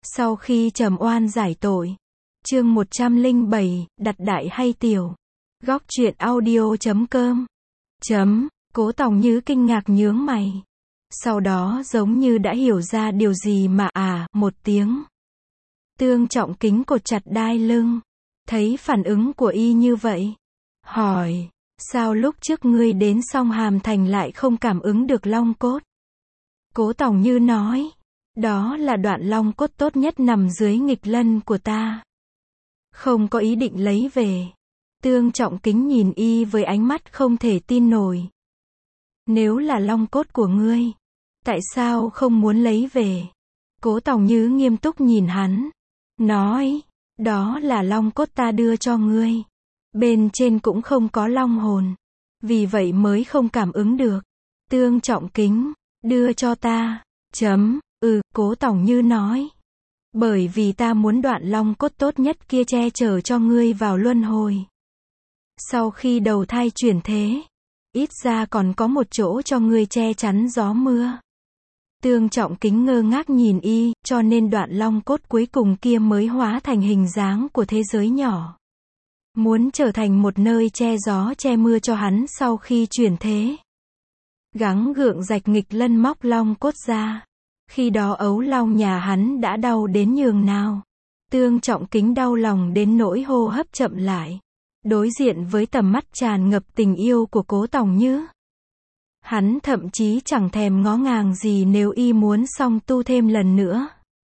Sau khi trầm oan giải tội. Chương 107, đặt đại hay tiểu. Góc truyện audio.com. Cố Tòng Như kinh ngạc nhướng mày. Sau đó giống như đã hiểu ra điều gì mà một tiếng. Tương Trọng Kính cột chặt đai lưng. Thấy phản ứng của y như vậy. Hỏi, sao lúc trước ngươi đến Song Hàm Thành lại không cảm ứng được long cốt? Cố Tòng Như nói, đó là đoạn long cốt tốt nhất nằm dưới nghịch lân của ta. Không có ý định lấy về. Tương Trọng Kính nhìn y với ánh mắt không thể tin nổi. Nếu là long cốt của ngươi, tại sao không muốn lấy về? Cố Tòng Như nghiêm túc nhìn hắn. Nói, đó là long cốt ta đưa cho ngươi. Bên trên cũng không có long hồn. Vì vậy mới không cảm ứng được. Tương Trọng Kính, đưa cho ta. Cố Tòng Như nói. Bởi vì ta muốn đoạn long cốt tốt nhất kia che chở cho ngươi vào luân hồi. Sau khi đầu thai chuyển thế, ít ra còn có một chỗ cho ngươi che chắn gió mưa. Tương Trọng Kính ngơ ngác nhìn y, cho nên đoạn long cốt cuối cùng kia mới hóa thành hình dáng của thế giới nhỏ. Muốn trở thành một nơi che gió che mưa cho hắn sau khi chuyển thế. Gắng gượng rạch nghịch lân móc long cốt ra. Khi đó ấu long nhà hắn đã đau đến nhường nào. Tương Trọng Kính đau lòng đến nỗi hô hấp chậm lại. Đối diện với tầm mắt tràn ngập tình yêu của Cố Tòng Như. Hắn thậm chí chẳng thèm ngó ngàng gì nếu y muốn song tu thêm lần nữa.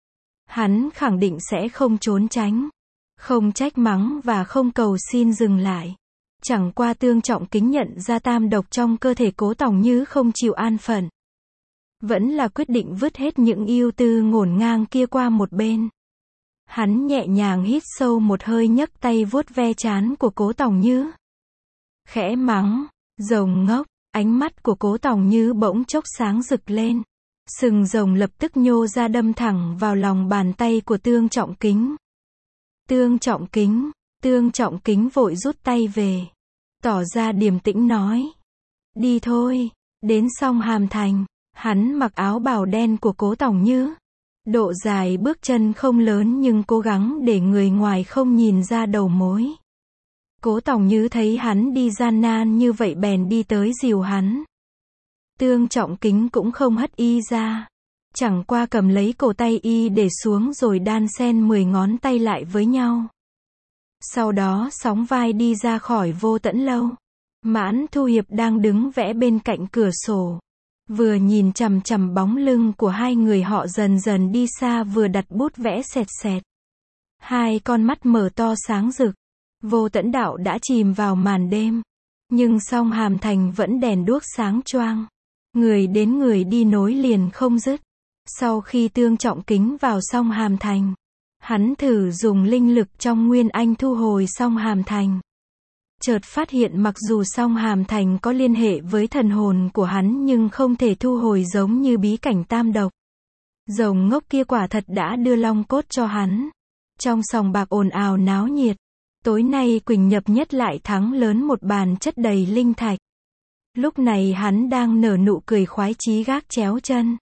Hắn khẳng định sẽ không trốn tránh, không trách mắng và không cầu xin dừng lại. Chẳng qua Tương Trọng Kính nhận ra tam độc trong cơ thể Cố Tòng Như không chịu an phận. Vẫn là quyết định vứt hết những ưu tư ngổn ngang kia qua một bên. Hắn nhẹ nhàng hít sâu một hơi nhấc tay vuốt ve trán của Cố Tòng Như. Khẽ mắng, rồng ngốc, ánh mắt của Cố Tòng Như bỗng chốc sáng rực lên. Sừng rồng lập tức nhô ra đâm thẳng vào lòng bàn tay của Tương Trọng Kính. Tương Trọng Kính vội rút tay về. Tỏ ra điềm tĩnh nói. Đi thôi, đến Song Hàm Thành. Hắn mặc áo bào đen của Cố Tòng Như. Độ dài bước chân không lớn nhưng cố gắng để người ngoài không nhìn ra đầu mối. Cố Tòng Như thấy hắn đi gian nan như vậy bèn đi tới dìu hắn. Tương Trọng Kính cũng không hất y ra. Chẳng qua cầm lấy cổ tay y để xuống rồi đan xen 10 ngón tay lại với nhau. Sau đó sóng vai đi ra khỏi Vô Tẫn Lâu. Mãn Thu Hiệp đang đứng vẽ bên cạnh cửa sổ. Vừa nhìn chằm chằm bóng lưng của hai người họ dần dần đi xa vừa đặt bút vẽ sẹt sẹt. Hai con mắt mở to sáng rực. Vô Tẫn Đạo đã chìm vào màn đêm. Nhưng Song Hàm Thành vẫn đèn đuốc sáng choang. Người đến người đi nối liền không dứt. Sau khi Tương Trọng Kính vào Song Hàm Thành, hắn thử dùng linh lực trong Nguyên Anh thu hồi Song Hàm Thành. Chợt phát hiện mặc dù Song Hàm Thành có liên hệ với thần hồn của hắn nhưng không thể thu hồi giống như bí cảnh tam độc. Rồng ngốc kia quả thật đã đưa long cốt cho hắn. Trong sòng bạc ồn ào náo nhiệt. Tối nay Quỳnh Nhập Nhất lại thắng lớn một bàn chất đầy linh thạch. Lúc này hắn đang nở nụ cười khoái chí gác chéo chân.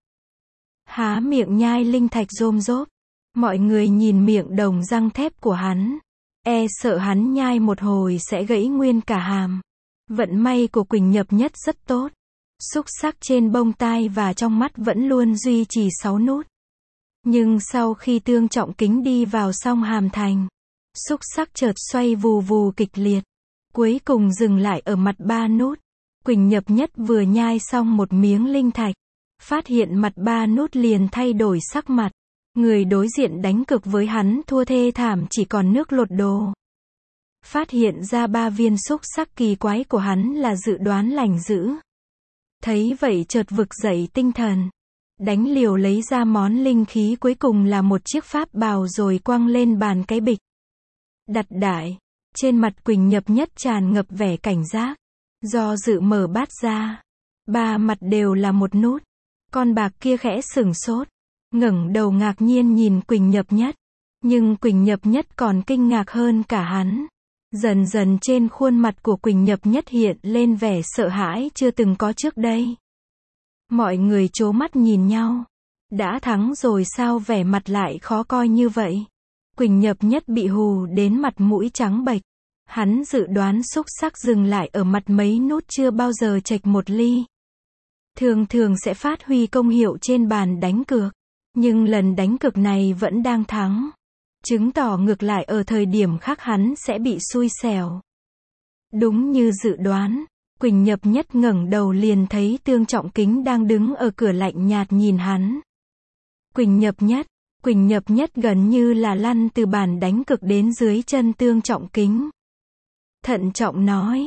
Há miệng nhai linh thạch rôm rốp. Mọi người nhìn miệng đồng răng thép của hắn. Sợ hắn nhai một hồi sẽ gãy nguyên cả hàm. Vận may của Quỳnh Nhập Nhất rất tốt. Xúc sắc trên bông tai và trong mắt vẫn luôn duy trì 6 nút. Nhưng sau khi Tương Trọng Kính đi vào Song Hàm Thành, xúc sắc chợt xoay vù vù kịch liệt. Cuối cùng dừng lại ở mặt 3 nút. Quỳnh Nhập Nhất vừa nhai xong một miếng linh thạch. Phát hiện mặt 3 nút liền thay đổi sắc mặt. Người đối diện đánh cược với hắn thua thê thảm chỉ còn nước lột đồ. Phát hiện ra 3 viên xúc sắc kỳ quái của hắn là dự đoán lành dữ. Thấy vậy chợt vực dậy tinh thần. Đánh liều lấy ra món linh khí cuối cùng là một chiếc pháp bào rồi quăng lên bàn cái bịch. Đặt đại. Trên mặt Quỳnh Nhập Nhất tràn ngập vẻ cảnh giác. Do dự mở bát ra. 3 mặt đều là một nút. Con bạc kia khẽ sửng sốt. Ngẩng đầu ngạc nhiên nhìn Quỳnh Nhập Nhất. Nhưng Quỳnh Nhập Nhất còn kinh ngạc hơn cả hắn. Dần dần trên khuôn mặt của Quỳnh Nhập Nhất hiện lên vẻ sợ hãi chưa từng có trước đây. Mọi người trố mắt nhìn nhau. Đã thắng rồi sao vẻ mặt lại khó coi như vậy? Quỳnh Nhập Nhất bị hù đến mặt mũi trắng bệch. Hắn dự đoán xúc xắc dừng lại ở mặt mấy nút chưa bao giờ chệch một ly. Thường thường sẽ phát huy công hiệu trên bàn đánh cược. Nhưng lần đánh cược này vẫn đang thắng. Chứng tỏ ngược lại ở thời điểm khác hắn sẽ bị xui xẻo. Đúng như dự đoán, Quỳnh Nhập Nhất ngẩng đầu liền thấy Tương Trọng Kính đang đứng ở cửa lạnh nhạt nhìn hắn. Quỳnh Nhập Nhất gần như là lăn từ bàn đánh cược đến dưới chân Tương Trọng Kính. Thận trọng nói,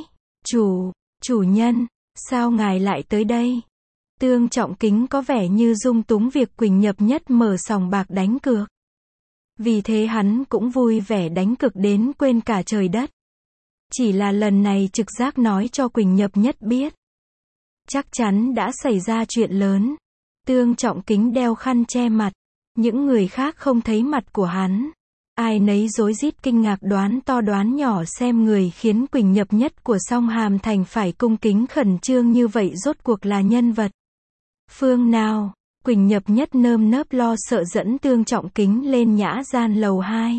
chủ nhân, sao ngài lại tới đây? Tương Trọng Kính có vẻ như dung túng việc Quỳnh Nhập Nhất mở sòng bạc đánh cược. Vì thế hắn cũng vui vẻ đánh cược đến quên cả trời đất. Chỉ là lần này trực giác nói cho Quỳnh Nhập Nhất biết. Chắc chắn đã xảy ra chuyện lớn. Tương Trọng Kính đeo khăn che mặt. Những người khác không thấy mặt của hắn. Ai nấy rối rít kinh ngạc đoán to đoán nhỏ xem người khiến Quỳnh Nhập Nhất của Song Hàm Thành phải cung kính khẩn trương như vậy rốt cuộc là nhân vật phương nào. Quỳnh Nhập Nhất nơm nớp lo sợ dẫn Tương Trọng Kính lên nhã gian lầu 2.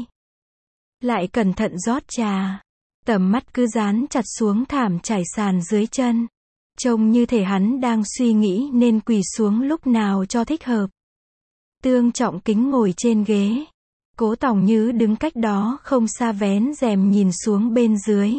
Lại cẩn thận rót trà. Tầm mắt cứ dán chặt xuống thảm trải sàn dưới chân. Trông như thể hắn đang suy nghĩ nên quỳ xuống lúc nào cho thích hợp. Tương Trọng Kính ngồi trên ghế. Cố Tòng Như đứng cách đó không xa vén rèm nhìn xuống bên dưới.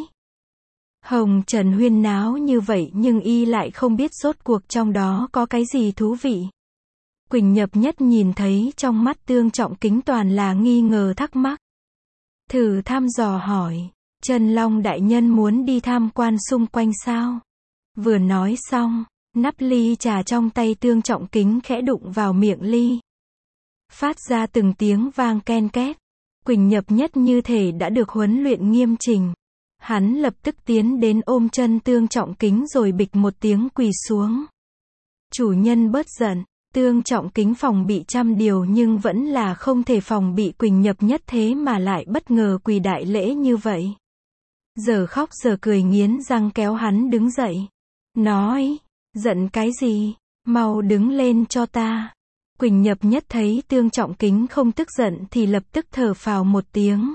Hồng trần huyên náo như vậy nhưng y lại không biết rốt cuộc trong đó có cái gì thú vị. Quỳnh Nhập Nhất nhìn thấy trong mắt Tương Trọng Kính toàn là nghi ngờ thắc mắc. Thử thăm dò hỏi, Trần Long đại nhân muốn đi tham quan xung quanh sao? Vừa nói xong, nắp ly trà trong tay Tương Trọng Kính khẽ đụng vào miệng ly. Phát ra từng tiếng vang ken két. Quỳnh Nhập Nhất như thể đã được huấn luyện nghiêm chỉnh. Hắn lập tức tiến đến ôm chân Tương Trọng Kính rồi bịch một tiếng quỳ xuống. Chủ nhân bớt giận. Tương Trọng Kính phòng bị trăm điều nhưng vẫn là không thể phòng bị Quỳnh Nhập Nhất thế mà lại bất ngờ quỳ đại lễ như vậy. Giờ khóc giờ cười nghiến răng kéo hắn đứng dậy. Nói, giận cái gì, mau đứng lên cho ta. Quỳnh Nhập Nhất thấy Tương Trọng Kính không tức giận thì lập tức thở phào một tiếng.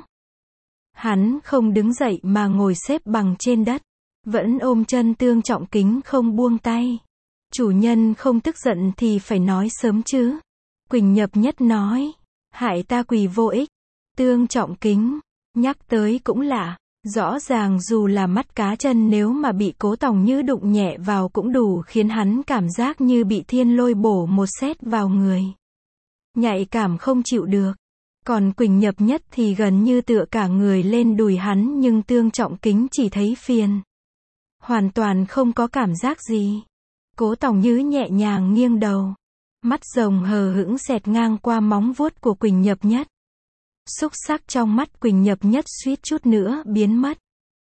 Hắn không đứng dậy mà ngồi xếp bằng trên đất. Vẫn ôm chân Tương Trọng Kính không buông tay. Chủ nhân không tức giận thì phải nói sớm chứ. Quỳnh Nhập Nhất nói. Hại ta quỳ vô ích. Tương Trọng Kính. Nhắc tới cũng lạ. Rõ ràng dù là mắt cá chân nếu mà bị Cố Tòng Như đụng nhẹ vào cũng đủ khiến hắn cảm giác như bị thiên lôi bổ một sét vào người. Nhạy cảm không chịu được. Còn Quỳnh Nhập Nhất thì gần như tựa cả người lên đùi hắn nhưng Tương Trọng Kính chỉ thấy phiền. Hoàn toàn không có cảm giác gì. Cố Tòng Như nhẹ nhàng nghiêng đầu. Mắt rồng hờ hững xẹt ngang qua móng vuốt của Quỳnh Nhập Nhất. Xúc sắc trong mắt Quỳnh Nhập Nhất suýt chút nữa biến mất.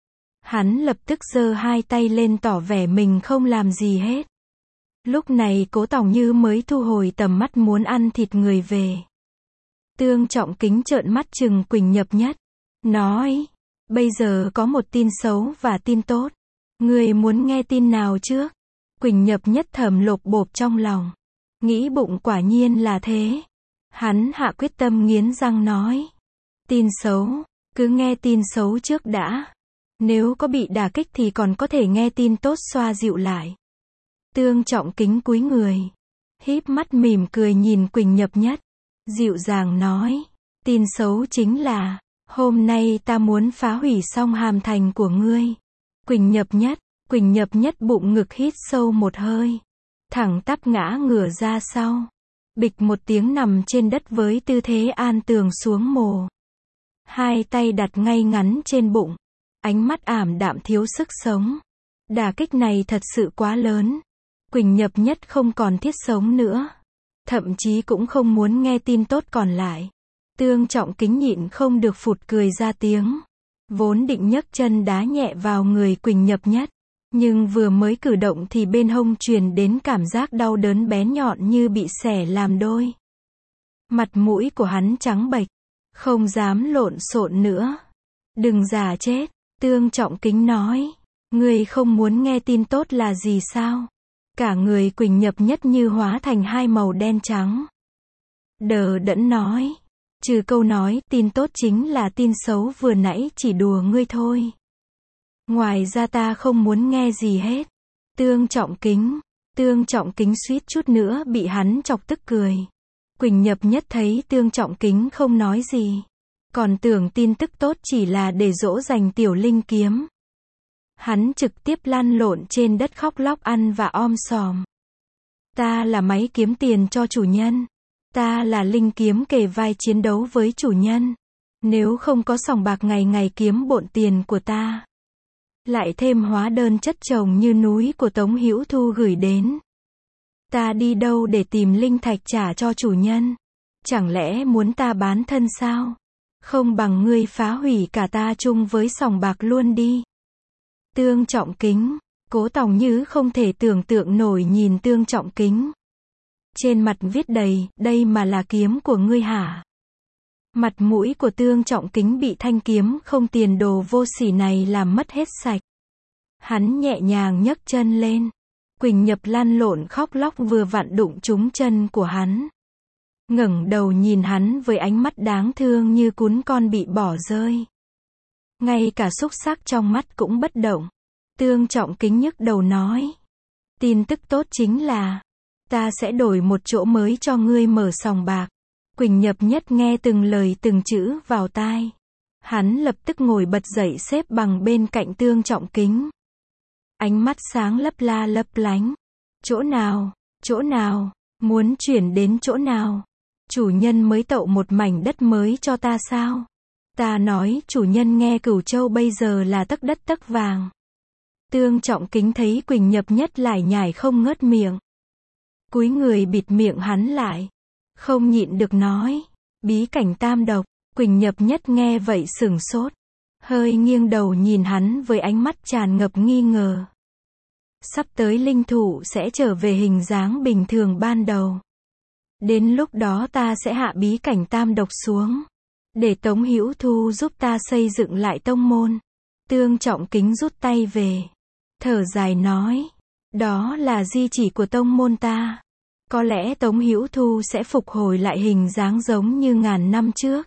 Hắn lập tức giơ hai tay lên tỏ vẻ mình không làm gì hết. Lúc này Cố Tòng Như mới thu hồi tầm mắt muốn ăn thịt người về. Tương Trọng Kính trợn mắt trừng Quỳnh Nhập Nhất. Nói, bây giờ có một tin xấu và tin tốt. Người muốn nghe tin nào trước? Quỳnh Nhập Nhất thầm lộp bộp trong lòng. Nghĩ bụng quả nhiên là thế. Hắn hạ quyết tâm nghiến răng nói. Tin xấu, cứ nghe tin xấu trước đã. Nếu có bị đả kích thì còn có thể nghe tin tốt xoa dịu lại. Tương Trọng Kính cúi người. Híp mắt mỉm cười nhìn Quỳnh Nhập Nhất. Dịu dàng nói. Tin xấu chính là, hôm nay ta muốn phá hủy Song Hàm Thành của ngươi. Quỳnh Nhập Nhất bụng ngực hít sâu một hơi. Thẳng tắp ngã ngửa ra sau. Bịch một tiếng nằm trên đất với tư thế an tường xuống mồ. Hai tay đặt ngay ngắn trên bụng. Ánh mắt ảm đạm thiếu sức sống. Đả kích này thật sự quá lớn. Quỳnh Nhập Nhất không còn thiết sống nữa. Thậm chí cũng không muốn nghe tin tốt còn lại. Tương Trọng Kính nhịn không được phụt cười ra tiếng. Vốn định nhấc chân đá nhẹ vào người Quỳnh Nhập Nhất. Nhưng vừa mới cử động thì bên hông truyền đến cảm giác đau đớn bén nhọn như bị xẻ làm đôi. Mặt mũi của hắn trắng bệch. Không dám lộn xộn nữa. Đừng giả chết. Tương Trọng Kính nói. Ngươi không muốn nghe tin tốt là gì sao? Cả người Quỳnh Nhập Nhất như hóa thành hai màu đen trắng. đờ đẫn nói. Trừ câu nói, tin tốt chính là tin xấu vừa nãy chỉ đùa ngươi thôi. Ngoài ra ta không muốn nghe gì hết. Tương Trọng Kính suýt chút nữa bị hắn chọc tức cười. Quỳnh Nhập Nhất thấy Tương Trọng Kính không nói gì. Còn tưởng tin tức tốt chỉ là để dỗ dành tiểu linh kiếm. Hắn trực tiếp lăn lộn trên đất khóc lóc ăn và om sòm. Ta là máy kiếm tiền cho chủ nhân. Ta là linh kiếm kề vai chiến đấu với chủ nhân. Nếu không có sòng bạc ngày ngày kiếm bộn tiền của ta. Lại thêm hóa đơn chất chồng như núi của Tống Hữu Thu gửi đến. Ta đi đâu để tìm linh thạch trả cho chủ nhân? Chẳng lẽ muốn ta bán thân sao? Không bằng ngươi phá hủy cả ta chung với sòng bạc luôn đi. Tương Trọng Kính. Cố Tòng Như không thể tưởng tượng nổi nhìn Tương Trọng Kính. Trên mặt viết đầy, đây mà là kiếm của ngươi hả? Mặt mũi của Tương Trọng Kính bị thanh kiếm không tiền đồ vô sỉ này làm mất hết sạch. Hắn nhẹ nhàng nhấc chân lên. Quỳnh Nhập lăn lộn khóc lóc vừa vặn đụng trúng chân của hắn. Ngẩng đầu nhìn hắn với ánh mắt đáng thương như cún con bị bỏ rơi. Ngay cả xúc xắc trong mắt cũng bất động. Tương Trọng Kính nhức đầu nói. Tin tức tốt chính là, ta sẽ đổi một chỗ mới cho ngươi mở sòng bạc. Quỳnh Nhập Nhất nghe từng lời từng chữ vào tai. Hắn lập tức ngồi bật dậy xếp bằng bên cạnh Tương Trọng Kính. Ánh mắt sáng lấp la lấp lánh. Chỗ nào, muốn chuyển đến chỗ nào? Chủ nhân mới tậu một mảnh đất mới cho ta sao? Ta nói chủ nhân nghe Cửu Châu bây giờ là tấc đất tấc vàng. Tương Trọng Kính thấy Quỳnh Nhập Nhất lải nhải không ngớt miệng. Cúi người bịt miệng hắn lại. Không nhịn được nói. Bí cảnh tam độc. Quỳnh Nhập Nhất nghe vậy sửng sốt. Hơi nghiêng đầu nhìn hắn với ánh mắt tràn ngập nghi ngờ. Sắp tới linh thủ sẽ trở về hình dáng bình thường ban đầu. Đến lúc đó ta sẽ hạ bí cảnh tam độc xuống. Để Tống Hữu Thu giúp ta xây dựng lại tông môn. Tương Trọng Kính rút tay về. Thở dài nói. Đó là di chỉ của tông môn ta. Có lẽ Tống Hữu Thu sẽ phục hồi lại hình dáng giống như ngàn năm trước.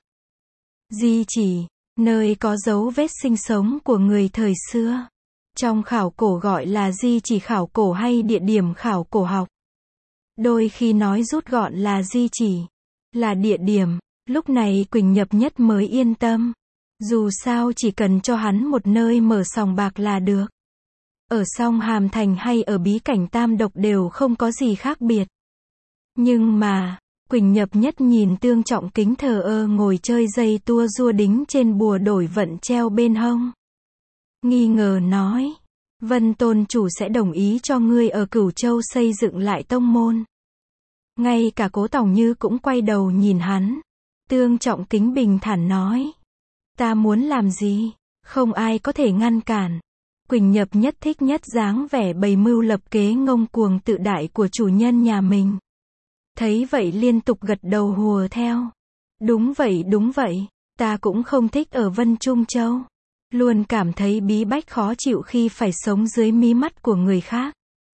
Di chỉ, nơi có dấu vết sinh sống của người thời xưa. Trong khảo cổ gọi là di chỉ khảo cổ hay địa điểm khảo cổ học. Đôi khi nói rút gọn là di chỉ, là địa điểm. Lúc này Quỳnh Nhập Nhất mới yên tâm. Dù sao chỉ cần cho hắn một nơi mở sòng bạc là được. Ở Song Hàm Thành hay ở bí cảnh tam độc đều không có gì khác biệt. Nhưng mà, Quỳnh Nhập Nhất nhìn Tương Trọng Kính thờ ơ ngồi chơi dây tua rua đính trên bùa đổi vận treo bên hông. Nghi ngờ nói, Vân Tôn chủ sẽ đồng ý cho ngươi ở Cửu Châu xây dựng lại tông môn. Ngay cả Cố Tòng Như cũng quay đầu nhìn hắn. Tương Trọng Kính bình thản nói, ta muốn làm gì, không ai có thể ngăn cản. Quỳnh Nhập Nhất thích nhất dáng vẻ bày mưu lập kế ngông cuồng tự đại của chủ nhân nhà mình. Thấy vậy liên tục gật đầu hùa theo. Đúng vậy, ta cũng không thích ở Vân Trung Châu. Luôn cảm thấy bí bách khó chịu khi phải sống dưới mí mắt của người khác.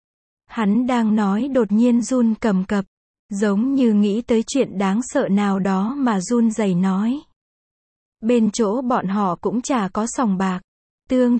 Hắn đang nói đột nhiên run cầm cập, giống như nghĩ tới chuyện đáng sợ nào đó mà run rẩy nói. Bên chỗ bọn họ cũng chả có sòng bạc. Tương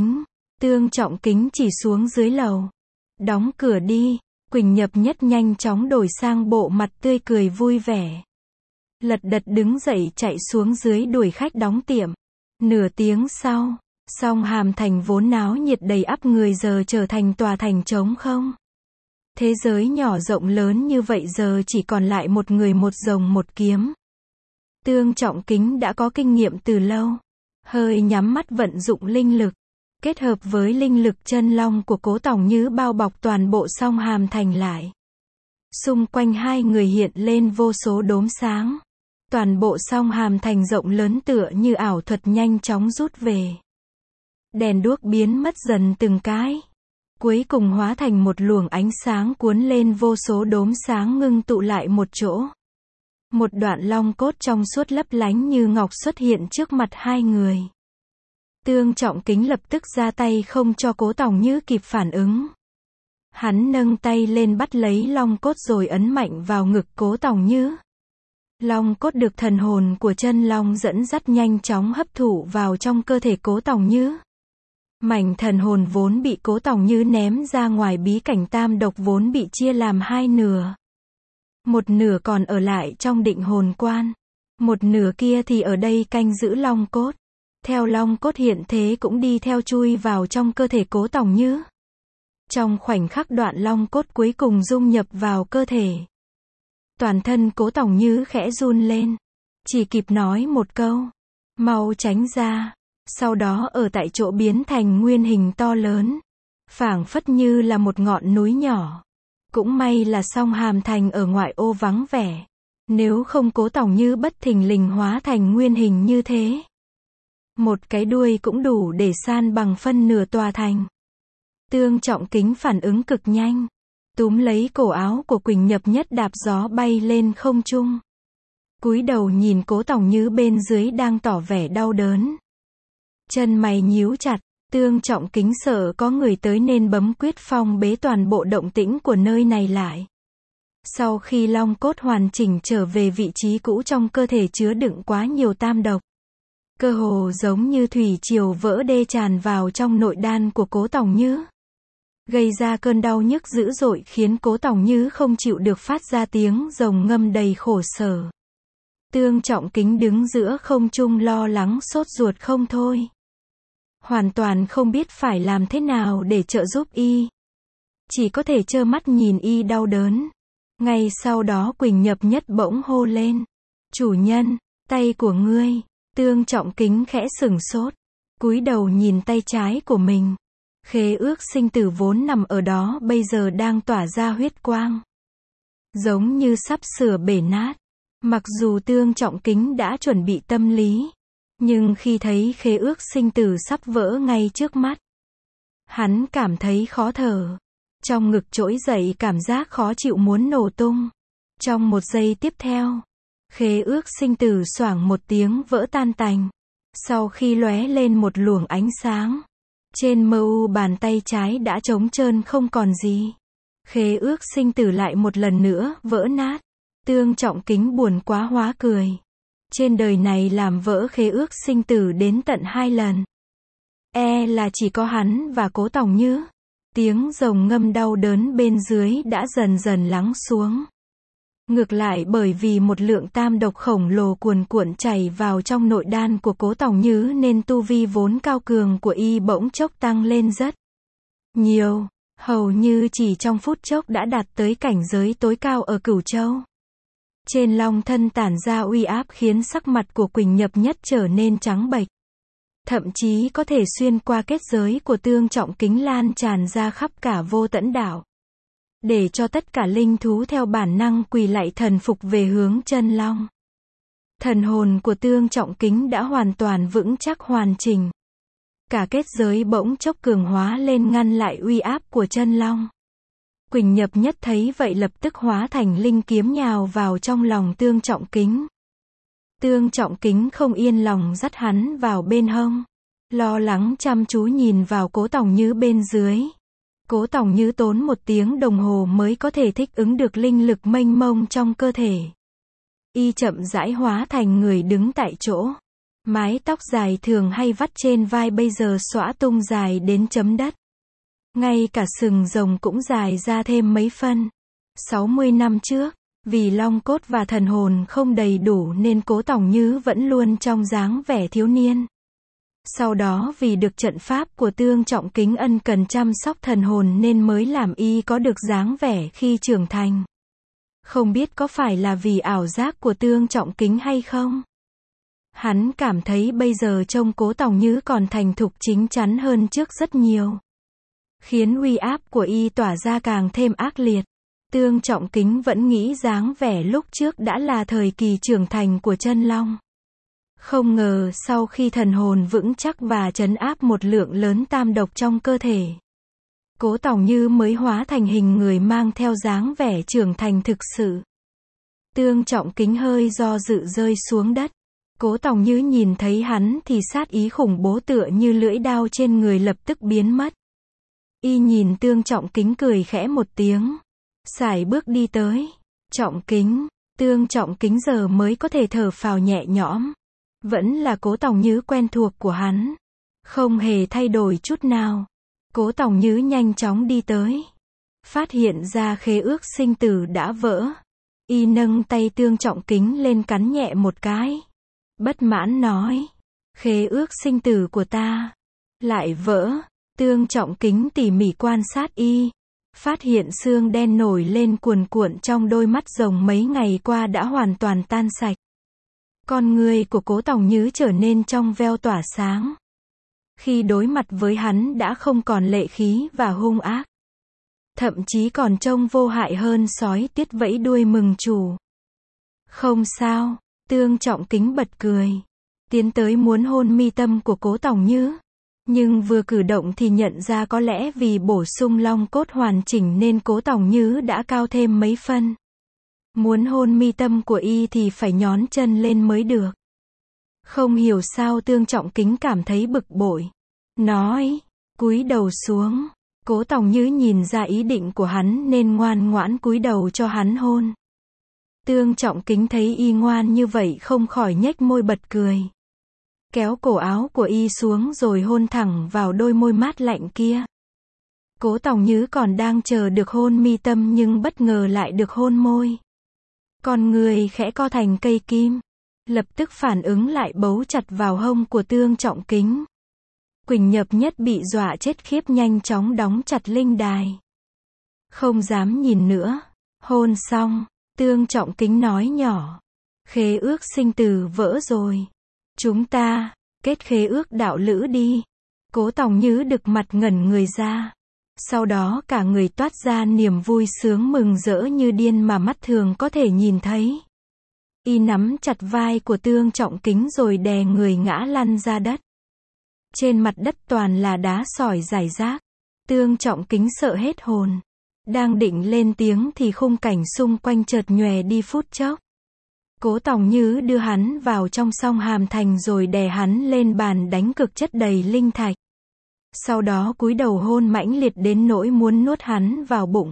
Trọng Kính chỉ xuống dưới lầu. Đóng cửa đi. Quỳnh Nhập Nhất nhanh chóng đổi sang bộ mặt tươi cười vui vẻ. Lật đật đứng dậy chạy xuống dưới đuổi khách đóng tiệm. Nửa tiếng sau, Song Hàm Thành vốn náo nhiệt đầy ắp người giờ trở thành tòa thành trống không. Thế giới nhỏ rộng lớn như vậy giờ chỉ còn lại một người một rồng một kiếm. Tương Trọng Kính đã có kinh nghiệm từ lâu. Hơi nhắm mắt vận dụng linh lực. Kết hợp với linh lực chân long của Cố Tòng Như bao bọc toàn bộ Song Hàm Thành lại. Xung quanh hai người hiện lên vô số đốm sáng. Toàn bộ Song Hàm Thành rộng lớn tựa như ảo thuật nhanh chóng rút về. Đèn đuốc biến mất dần từng cái. Cuối cùng hóa thành một luồng ánh sáng cuốn lên vô số đốm sáng ngưng tụ lại một chỗ. Một đoạn long cốt trong suốt lấp lánh như ngọc xuất hiện trước mặt hai người. Tương Trọng Kính lập tức ra tay không cho Cố Tòng Như kịp phản ứng. Hắn nâng tay lên bắt lấy long cốt rồi ấn mạnh vào ngực Cố Tòng Như. Long cốt được thần hồn của chân long dẫn dắt nhanh chóng hấp thụ vào trong cơ thể Cố Tòng Như. Mảnh thần hồn vốn bị Cố Tòng Như ném ra ngoài bí cảnh tam độc vốn bị chia làm hai nửa. Một nửa còn ở lại trong định hồn quan. Một nửa kia thì ở đây canh giữ long cốt. Theo long cốt hiện thế cũng đi theo chui vào trong cơ thể Cố Tòng Như. Trong khoảnh khắc đoạn long cốt cuối cùng dung nhập vào cơ thể, toàn thân Cố Tòng Như khẽ run lên. Chỉ kịp nói một câu, mau tránh ra. Sau đó ở tại chỗ biến thành nguyên hình to lớn, phảng phất như là một ngọn núi nhỏ. Cũng may là Song Hàm Thành ở ngoại ô vắng vẻ. Nếu không Cố Tòng Như bất thình lình hóa thành nguyên hình như thế, một cái đuôi cũng đủ để san bằng phân nửa tòa thành. Tương Trọng Kính phản ứng cực nhanh, túm lấy cổ áo của Quỳnh Nhập Nhất đạp gió bay lên không trung. Cúi đầu nhìn Cố Tòng Như bên dưới đang tỏ vẻ đau đớn. Chân mày nhíu chặt, Tương Trọng Kính sợ có người tới nên bấm quyết phong bế toàn bộ động tĩnh của nơi này lại. Sau khi long cốt hoàn chỉnh trở về vị trí cũ trong cơ thể chứa đựng quá nhiều tam độc, cơ hồ giống như thủy triều vỡ đê tràn vào trong nội đan của Cố Tòng Như, gây ra cơn đau nhức dữ dội khiến Cố Tòng Như không chịu được phát ra tiếng rồng ngâm đầy khổ sở. Tương Trọng Kính đứng giữa không trung lo lắng sốt ruột không thôi. Hoàn toàn không biết phải làm thế nào để trợ giúp y. Chỉ có thể trơ mắt nhìn y đau đớn. Ngay sau đó Quỳnh Nhập Nhất bỗng hô lên. Chủ nhân, tay của ngươi. Tương Trọng Kính khẽ sửng sốt. Cúi đầu nhìn tay trái của mình. Khế ước sinh tử vốn nằm ở đó bây giờ đang tỏa ra huyết quang. Giống như sắp sửa bể nát. Mặc dù Tương Trọng Kính đã chuẩn bị tâm lý, nhưng khi thấy khế ước sinh tử sắp vỡ ngay trước mắt, hắn cảm thấy khó thở. Trong ngực trỗi dậy cảm giác khó chịu muốn nổ tung. Trong một giây tiếp theo, khế ước sinh tử xoảng một tiếng vỡ tan tành. Sau khi lóe lên một luồng ánh sáng, trên mờ u bàn tay trái đã trống trơn không còn gì. Khế ước sinh tử lại một lần nữa vỡ nát. Tương Trọng Kính buồn quá hóa cười. Trên đời này làm vỡ khế ước sinh tử đến tận 2 lần. Là chỉ có hắn và Cố Tòng Như. Tiếng rồng ngâm đau đớn bên dưới đã dần dần lắng xuống. Ngược lại bởi vì một lượng tam độc khổng lồ cuồn cuộn chảy vào trong nội đan của Cố Tòng Như nên tu vi vốn cao cường của y bỗng chốc tăng lên rất nhiều. Hầu như chỉ trong phút chốc đã đạt tới cảnh giới tối cao ở Cửu Châu. Trên long thân tản ra uy áp khiến sắc mặt của Quỳnh Nhập Nhất trở nên trắng bệch. Thậm chí có thể xuyên qua kết giới của Tương Trọng Kính lan tràn ra khắp cả Vô Tẫn Đảo. Để cho tất cả linh thú theo bản năng quỳ lạy thần phục về hướng chân long. Thần hồn của Tương Trọng Kính đã hoàn toàn vững chắc hoàn chỉnh. Cả kết giới bỗng chốc cường hóa lên ngăn lại uy áp của chân long. Quỳnh Nhập Nhất thấy vậy lập tức hóa thành linh kiếm nhào vào trong lòng Tương Trọng Kính. Tương Trọng Kính không yên lòng dắt hắn vào bên hông. Lo lắng chăm chú nhìn vào Cố Tòng Như bên dưới. Cố Tòng Như tốn 1 tiếng đồng hồ mới có thể thích ứng được linh lực mênh mông trong cơ thể. Y chậm rãi hóa thành người đứng tại chỗ. Mái tóc dài thường hay vắt trên vai bây giờ xõa tung dài đến chấm đất. Ngay cả sừng rồng cũng dài ra thêm mấy phân. 60 năm trước, vì long cốt và thần hồn không đầy đủ nên Cố Tòng Như vẫn luôn trong dáng vẻ thiếu niên. Sau đó vì được trận pháp của Tương Trọng Kính ân cần chăm sóc thần hồn nên mới làm y có được dáng vẻ khi trưởng thành. Không biết có phải là vì ảo giác của Tương Trọng Kính hay không? Hắn cảm thấy bây giờ trông Cố Tòng Như còn thành thục chín chắn hơn trước rất nhiều. Khiến uy áp của y tỏa ra càng thêm ác liệt. Tương Trọng Kính vẫn nghĩ dáng vẻ lúc trước đã là thời kỳ trưởng thành của chân long. Không ngờ sau khi thần hồn vững chắc và trấn áp một lượng lớn tam độc trong cơ thể, Cố Tòng Như mới hóa thành hình người mang theo dáng vẻ trưởng thành thực sự. Tương Trọng Kính hơi do dự rơi xuống đất. Cố Tòng Như nhìn thấy hắn thì sát ý khủng bố tựa như lưỡi đao trên người lập tức biến mất. Y nhìn Tương Trọng Kính cười khẽ một tiếng. Sải bước đi tới. Trọng Kính, Tương Trọng Kính giờ mới có thể thở phào nhẹ nhõm. Vẫn là Cố Tòng Như quen thuộc của hắn. Không hề thay đổi chút nào. Cố Tòng Như nhanh chóng đi tới. Phát hiện ra khế ước sinh tử đã vỡ. Y nâng tay Tương Trọng Kính lên cắn nhẹ một cái. Bất mãn nói. Khế ước sinh tử của ta lại vỡ. Tương Trọng Kính tỉ mỉ quan sát y. Phát hiện xương đen nổi lên cuồn cuộn trong đôi mắt rồng mấy ngày qua đã hoàn toàn tan sạch. Con người của Cố Tòng Như trở nên trong veo tỏa sáng. Khi đối mặt với hắn đã không còn lệ khí và hung ác. Thậm chí còn trông vô hại hơn sói tiết vẫy đuôi mừng chủ. Không sao, Tương Trọng Kính bật cười. Tiến tới muốn hôn mi tâm của Cố Tòng Như. Nhưng vừa cử động thì nhận ra có lẽ vì bổ sung long cốt hoàn chỉnh nên Cố Tòng Như đã cao thêm mấy phân. Muốn hôn mi tâm của y thì phải nhón chân lên mới được. Không hiểu sao Tương Trọng Kính cảm thấy bực bội. Nói, cúi đầu xuống. Cố Tòng Như nhìn ra ý định của hắn nên ngoan ngoãn cúi đầu cho hắn hôn. Tương Trọng Kính thấy y ngoan như vậy không khỏi nhếch môi bật cười. Kéo cổ áo của y xuống rồi hôn thẳng vào đôi môi mát lạnh kia. Cố Tòng Như còn đang chờ được hôn mi tâm nhưng bất ngờ lại được hôn môi. Con người khẽ co thành cây kim. Lập tức phản ứng lại bấu chặt vào hông của Tương Trọng Kính. Quỳnh Nhập Nhất bị dọa chết khiếp nhanh chóng đóng chặt linh đài. Không dám nhìn nữa. Hôn xong, Tương Trọng Kính nói nhỏ. Khế ước sinh tử vỡ rồi. Chúng ta, kết khế ước đạo lữ đi. Cố Tòng Như đực mặt ngẩn người ra. Sau đó cả người toát ra niềm vui sướng mừng rỡ như điên mà mắt thường có thể nhìn thấy. Y nắm chặt vai của Tương Trọng Kính rồi đè người ngã lăn ra đất. Trên mặt đất toàn là đá sỏi rải rác. Tương Trọng Kính sợ hết hồn. Đang định lên tiếng thì khung cảnh xung quanh chợt nhòe đi phút chốc. Cố Tòng Như đưa hắn vào trong song hàm thành rồi đè hắn lên bàn đánh cược chất đầy linh thạch. Sau đó cúi đầu hôn mãnh liệt đến nỗi muốn nuốt hắn vào bụng.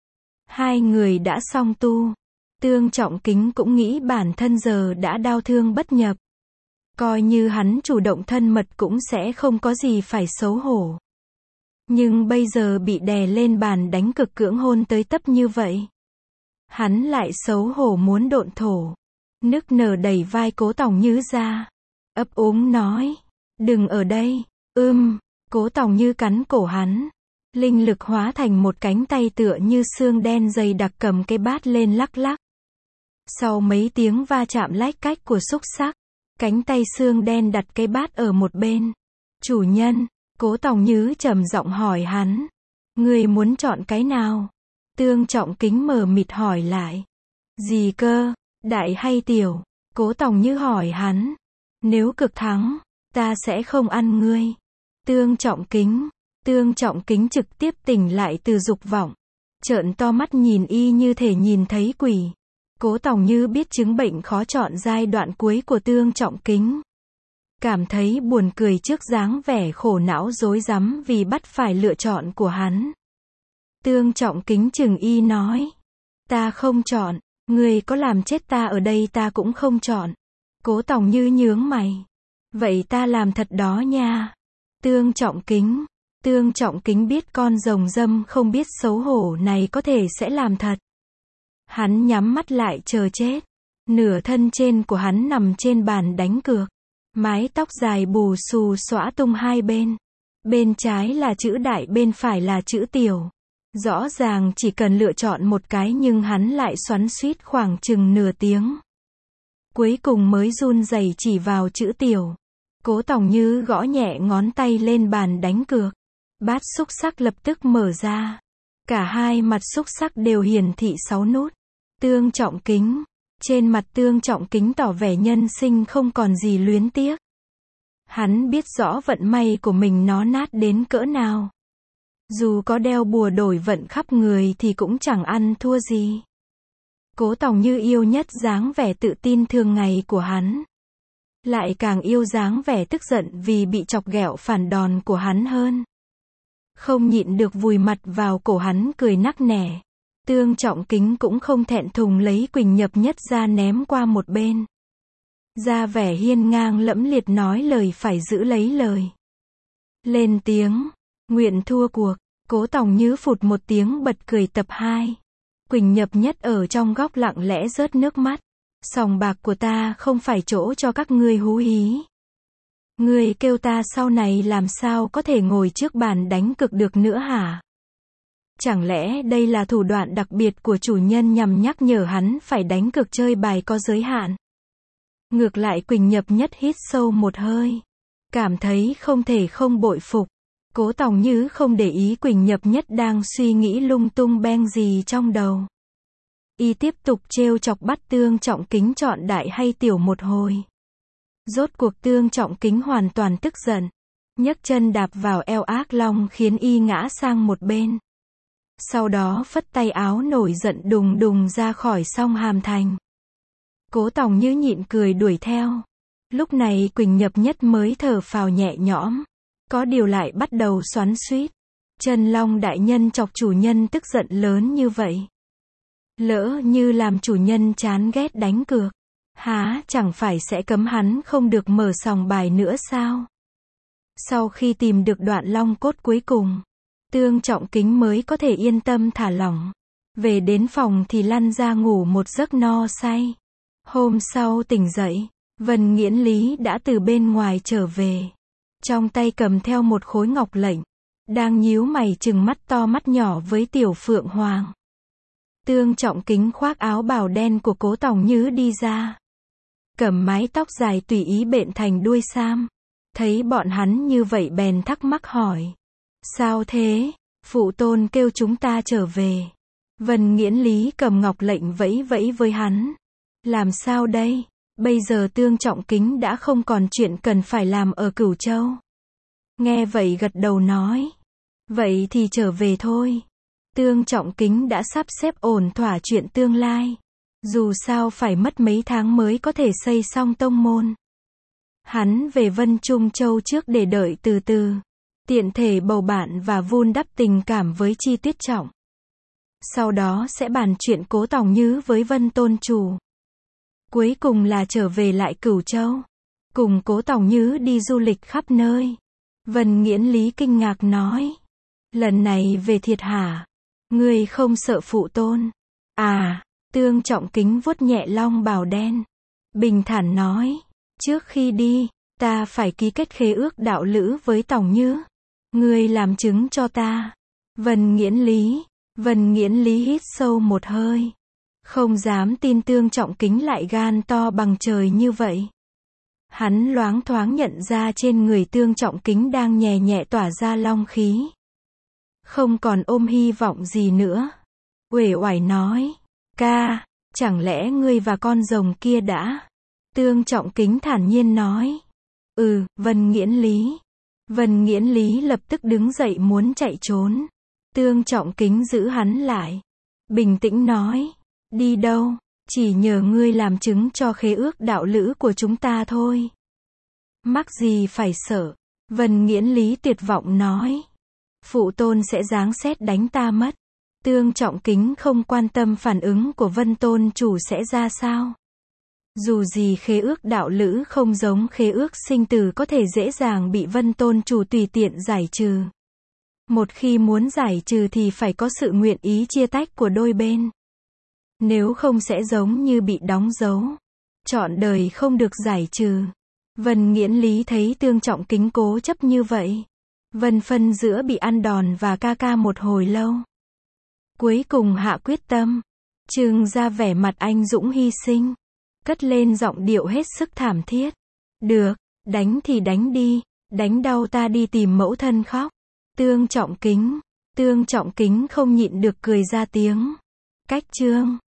Hai người đã song tu. Tương Trọng Kính cũng nghĩ bản thân giờ đã đau thương bất nhập. Coi như hắn chủ động thân mật cũng sẽ không có gì phải xấu hổ. Nhưng bây giờ bị đè lên bàn đánh cực cưỡng hôn tới tấp như vậy. Hắn lại xấu hổ muốn độn thổ. Nức nở đẩy vai Cố Tòng Như ra. Ấp úng nói. Đừng ở đây. Cố Tòng Như cắn cổ hắn. Linh lực hóa thành một cánh tay tựa như xương đen dày đặc cầm cái bát lên lắc lắc. Sau mấy tiếng va chạm lách cách của xúc xắc, cánh tay xương đen đặt cái bát ở một bên. Chủ nhân, Cố Tòng Như trầm giọng hỏi hắn. Người muốn chọn cái nào? Tương Trọng Kính mờ mịt hỏi lại. Gì cơ? Đại hay tiểu? Cố Tòng Như hỏi hắn. Nếu cực thắng, ta sẽ không ăn ngươi. Tương Trọng Kính trực tiếp tỉnh lại từ dục vọng. Trợn to mắt nhìn y như thể nhìn thấy quỷ. Cố Tòng Như biết chứng bệnh khó chọn giai đoạn cuối của Tương Trọng Kính. Cảm thấy buồn cười trước dáng vẻ khổ não rối rắm vì bắt phải lựa chọn của hắn. Tương Trọng Kính chừng y nói. Ta không chọn, ngươi có làm chết ta ở đây ta cũng không chọn. Cố Tòng Như nhướng mày. Vậy ta làm thật đó nha. Tương Trọng Kính biết con rồng dâm không biết xấu hổ này có thể sẽ làm thật. Hắn nhắm mắt lại chờ chết. Nửa thân trên của hắn nằm trên bàn đánh cược. Mái tóc dài bù xù xõa tung hai bên. Bên trái là chữ đại, bên phải là chữ tiểu. Rõ ràng chỉ cần lựa chọn một cái nhưng hắn lại xoắn xuýt khoảng chừng nửa tiếng. Cuối cùng mới run rẩy chỉ vào chữ tiểu. Cố Tòng Như gõ nhẹ ngón tay lên bàn đánh cược. Bát xúc xắc lập tức mở ra. Cả hai mặt xúc xắc đều hiển thị 6 nút. Tương Trọng Kính. Trên mặt Tương Trọng Kính tỏ vẻ nhân sinh không còn gì luyến tiếc. Hắn biết rõ vận may của mình nó nát đến cỡ nào. Dù có đeo bùa đổi vận khắp người thì cũng chẳng ăn thua gì. Cố Tòng Như yêu nhất dáng vẻ tự tin thường ngày của hắn. Lại càng yêu dáng vẻ tức giận vì bị chọc ghẹo phản đòn của hắn hơn. Không nhịn được vùi mặt vào cổ hắn cười nắc nẻ. Tương Trọng Kính cũng không thẹn thùng lấy Quỳnh Nhập Nhất ra ném qua một bên. Ra vẻ hiên ngang lẫm liệt nói lời phải giữ lấy lời. Lên tiếng, nguyện thua cuộc, Cố Tòng Nhứ phụt một tiếng bật cười. Tập 2. Quỳnh Nhập Nhất ở trong góc lặng lẽ rớt nước mắt. Sòng bạc của ta không phải chỗ cho các ngươi hú hí. Ngươi kêu ta sau này làm sao có thể ngồi trước bàn đánh cược được nữa hả? Chẳng lẽ đây là thủ đoạn đặc biệt của chủ nhân nhằm nhắc nhở hắn phải đánh cược chơi bài có giới hạn? Ngược lại Quỳnh Nhập Nhất hít sâu một hơi, cảm thấy không thể không bội phục. Cố Tòng Nhứ không để ý Quỳnh Nhập Nhất đang suy nghĩ lung tung beng gì trong đầu. Y tiếp tục trêu chọc bắt Tương Trọng Kính chọn đại hay tiểu một hồi. Rốt cuộc Tương Trọng Kính hoàn toàn tức giận, nhấc chân đạp vào eo Ác Long khiến y ngã sang một bên. Sau đó phất tay áo nổi giận đùng đùng ra khỏi Song Hàm Thành. Cố Tòng Nhứ nhịn cười đuổi theo. Lúc này Quỳnh Nhập Nhất mới thở phào nhẹ nhõm, có điều lại bắt đầu xoắn xuýt. Chân Long đại nhân chọc chủ nhân tức giận lớn như vậy, lỡ như làm chủ nhân chán ghét đánh cược, há chẳng phải sẽ cấm hắn không được mở sòng bài nữa sao? Sau khi tìm được đoạn long cốt cuối cùng, Tương Trọng Kính mới có thể yên tâm thả lỏng. Về đến phòng thì lăn ra ngủ một giấc no say. Hôm sau tỉnh dậy, Vân Nghiễn Lý đã từ bên ngoài trở về. Trong tay cầm theo một khối ngọc lệnh, đang nhíu mày trừng mắt to mắt nhỏ với Tiểu Phượng Hoàng. Tương Trọng Kính khoác áo bào đen của Cố Tòng Nhứ đi ra, cầm mái tóc dài tùy ý bện thành đuôi sam. Thấy bọn hắn như vậy bèn thắc mắc hỏi: sao thế? Phụ tôn kêu chúng ta trở về. Vân Nghiễn Lý cầm ngọc lệnh vẫy vẫy với hắn. Làm sao đây? Bây giờ Tương Trọng Kính đã không còn chuyện cần phải làm ở Cửu Châu. Nghe vậy gật đầu nói: vậy thì trở về thôi. Tương Trọng Kính đã sắp xếp ổn thỏa chuyện tương lai. Dù sao phải mất mấy tháng mới có thể xây xong tông môn. Hắn về Vân Trung Châu trước để đợi từ từ, tiện thể bầu bạn và vun đắp tình cảm với Chi Tuyết Trọng. Sau đó sẽ bàn chuyện Cố Tòng Nhứ với Vân Tôn Chủ. Cuối cùng là trở về lại Cửu Châu, cùng Cố Tòng Nhứ đi du lịch khắp nơi. Vân Nghiễn Lý kinh ngạc nói: lần này về thiệt hả? Ngươi không sợ phụ tôn? À, Tương Trọng Kính vuốt nhẹ long bào đen, bình thản nói: trước khi đi, ta phải ký kết khế ước đạo lữ với Tòng Nhứ. Ngươi làm chứng cho ta. Vân Nghiễn Lý hít sâu một hơi, không dám tin Tương Trọng Kính lại gan to bằng trời như vậy. Hắn loáng thoáng nhận ra trên người Tương Trọng Kính đang nhẹ nhẹ tỏa ra long khí. Không còn ôm hy vọng gì nữa. Uể oải nói: ca, chẳng lẽ ngươi và con rồng kia đã? Tương Trọng Kính thản nhiên nói: Vân Nghiễn Lý lập tức đứng dậy muốn chạy trốn. Tương Trọng Kính giữ hắn lại, bình tĩnh nói: đi đâu? Chỉ nhờ ngươi làm chứng cho khế ước đạo lữ của chúng ta thôi. Mắc gì phải sợ? Vân Nghiễn Lý tuyệt vọng nói: phụ tôn sẽ giáng sét đánh ta mất. Tương Trọng Kính không quan tâm phản ứng của Vân Tôn Chủ sẽ ra sao. Dù gì khế ước đạo lữ không giống khế ước sinh tử có thể dễ dàng bị Vân Tôn Chủ tùy tiện giải trừ. Một khi muốn giải trừ thì phải có sự nguyện ý chia tách của đôi bên. Nếu không sẽ giống như bị đóng dấu, trọn đời không được giải trừ. Vân Nghiễn Lý thấy Tương Trọng Kính cố chấp như vậy, Vân phân giữa bị ăn đòn và ca ca một hồi lâu. Cuối cùng hạ quyết tâm, trưng ra vẻ mặt anh dũng hy sinh, cất lên giọng điệu hết sức thảm thiết: được, đánh thì đánh đi, đánh đau ta đi tìm mẫu thân khóc. Tương Trọng Kính không nhịn được cười ra tiếng. Cách chương